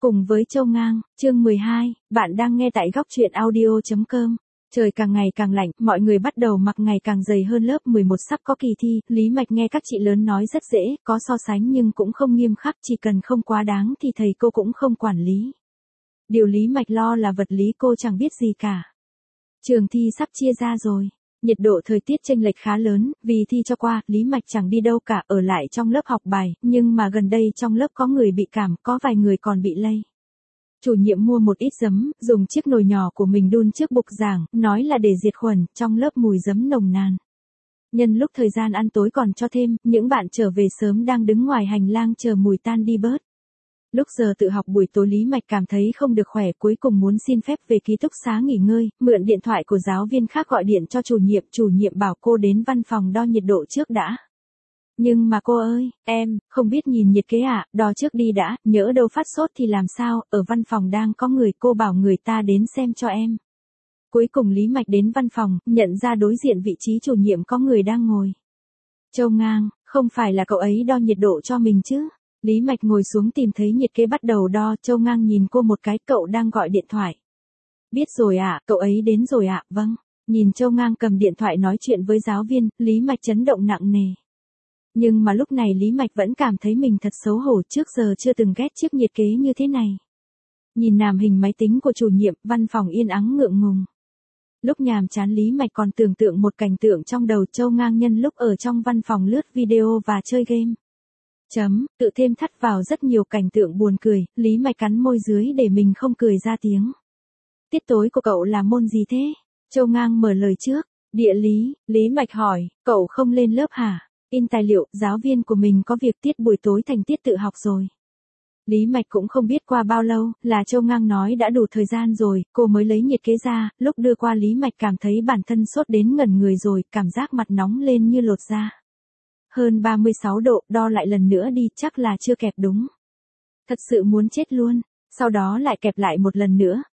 Cùng với Châu Ngang, chương 12, bạn đang nghe tại góc truyện audio.com. Trời càng ngày càng lạnh, mọi người bắt đầu mặc ngày càng dày hơn. Lớp 11 sắp có kỳ thi, Lý Mạch nghe các chị lớn nói rất dễ, có so sánh nhưng cũng không nghiêm khắc, chỉ cần không quá đáng thì thầy cô cũng không quản lý. Điều Lý Mạch lo là vật lý cô chẳng biết gì cả. Trường thi sắp chia ra rồi. Nhiệt độ thời tiết chênh lệch khá lớn, vì thi cho qua, Lý Mạch chẳng đi đâu cả, ở lại trong lớp học bài, nhưng mà gần đây trong lớp có người bị cảm, có vài người còn bị lây. Chủ nhiệm mua một ít giấm, dùng chiếc nồi nhỏ của mình đun trước bục giảng, nói là để diệt khuẩn, trong lớp mùi giấm nồng nàn. Nhân lúc thời gian ăn tối còn cho thêm, những bạn trở về sớm đang đứng ngoài hành lang chờ mùi tan đi bớt. Lúc giờ tự học buổi tối Lý Mạch cảm thấy không được khỏe, cuối cùng muốn xin phép về ký túc xá nghỉ ngơi, mượn điện thoại của giáo viên khác gọi điện cho chủ nhiệm bảo cô đến văn phòng đo nhiệt độ trước đã. Nhưng mà cô ơi, em, không biết nhìn nhiệt kế à, đo trước đi đã, nhỡ đâu phát sốt thì làm sao, ở văn phòng đang có người, cô bảo người ta đến xem cho em. Cuối cùng Lý Mạch đến văn phòng, nhận ra đối diện vị trí chủ nhiệm có người đang ngồi. Châu Ngang, không phải là cậu ấy đo nhiệt độ cho mình chứ? Lý Mạch ngồi xuống tìm thấy nhiệt kế bắt đầu đo, Châu Ngang nhìn cô một cái, cậu đang gọi điện thoại. Biết rồi ạ, cậu ấy đến rồi ạ, vâng. Nhìn Châu Ngang cầm điện thoại nói chuyện với giáo viên, Lý Mạch chấn động nặng nề. Nhưng mà lúc này Lý Mạch vẫn cảm thấy mình thật xấu hổ, trước giờ chưa từng ghét chiếc nhiệt kế như thế này. Nhìn màn hình máy tính của chủ nhiệm, văn phòng yên ắng ngượng ngùng. Lúc nhàm chán Lý Mạch còn tưởng tượng một cảnh tượng trong đầu, Châu Ngang nhân lúc ở trong văn phòng lướt video và chơi game. Tự thêm thắt vào rất nhiều cảnh tượng buồn cười, Lý Mạch cắn môi dưới để mình không cười ra tiếng. Tiết tối của cậu là môn gì thế? Châu Ngang mở lời trước. Địa lý, Lý Mạch hỏi, cậu không lên lớp hả? In tài liệu, giáo viên của mình có việc tiết buổi tối thành tiết tự học rồi. Lý Mạch cũng không biết qua bao lâu, là Châu Ngang nói đã đủ thời gian rồi, cô mới lấy nhiệt kế ra, lúc đưa qua Lý Mạch cảm thấy bản thân sốt đến ngẩn người rồi, cảm giác mặt nóng lên như lột da. Hơn 36 độ, đo lại lần nữa đi, chắc là chưa kẹp đúng. Thật sự muốn chết luôn, sau đó lại kẹp lại một lần nữa,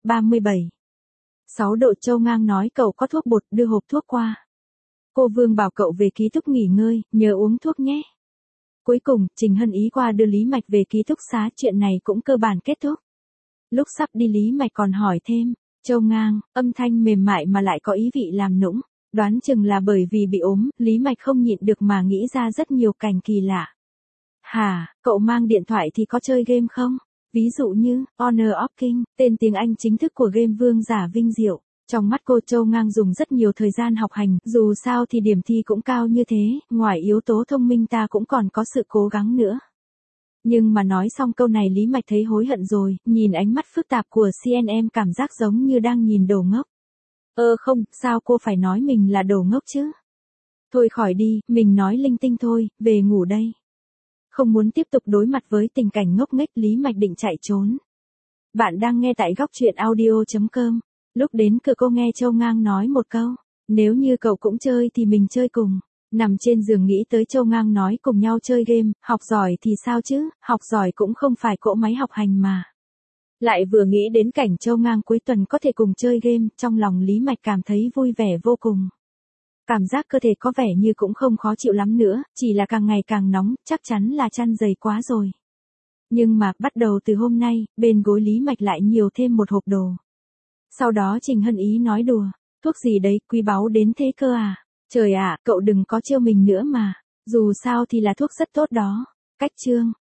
37,6 độ. Châu Ngang nói cậu có thuốc bột, đưa hộp thuốc qua. Cô Vương bảo cậu về ký túc nghỉ ngơi, nhớ uống thuốc nhé. Cuối cùng, Trình Hân Ý qua đưa Lý Mạch về ký túc xá, chuyện này cũng cơ bản kết thúc. Lúc sắp đi Lý Mạch còn hỏi thêm, Châu Ngang, âm thanh mềm mại mà lại có ý vị làm nũng. Đoán chừng là bởi vì bị ốm, Lý Mạch không nhịn được mà nghĩ ra rất nhiều cảnh kỳ lạ. Hả, cậu mang điện thoại thì có chơi game không? Ví dụ như, Honor of King, tên tiếng Anh chính thức của game vương giả vinh diệu. Trong mắt cô, Châu Ngang dùng rất nhiều thời gian học hành, dù sao thì điểm thi cũng cao như thế, ngoài yếu tố thông minh ta cũng còn có sự cố gắng nữa. Nhưng mà nói xong câu này Lý Mạch thấy hối hận rồi, nhìn ánh mắt phức tạp của CNM cảm giác giống như đang nhìn đồ ngốc. Không, sao cô phải nói mình là đồ ngốc chứ? Thôi khỏi đi, mình nói linh tinh thôi, về ngủ đây. Không muốn tiếp tục đối mặt với tình cảnh ngốc nghếch, Lý Mạch định chạy trốn. Bạn đang nghe tại góc truyện audio.com. Lúc đến cửa cô nghe Châu Ngang nói một câu, nếu như cậu cũng chơi thì mình chơi cùng. Nằm trên giường nghĩ tới Châu Ngang nói cùng nhau chơi game, học giỏi thì sao chứ, học giỏi cũng không phải cỗ máy học hành mà. Lại vừa nghĩ đến cảnh Châu Ngang cuối tuần có thể cùng chơi game, trong lòng Lý Mạch cảm thấy vui vẻ vô cùng. Cảm giác cơ thể có vẻ như cũng không khó chịu lắm nữa, chỉ là càng ngày càng nóng, chắc chắn là chăn dày quá rồi. Nhưng mà, bắt đầu từ hôm nay, bên gối Lý Mạch lại nhiều thêm một hộp đồ. Sau đó Trình Hân Ý nói đùa, thuốc gì đấy, quý báu đến thế cơ à? Trời ạ, cậu đừng có trêu mình nữa mà, dù sao thì là thuốc rất tốt đó. Cách chương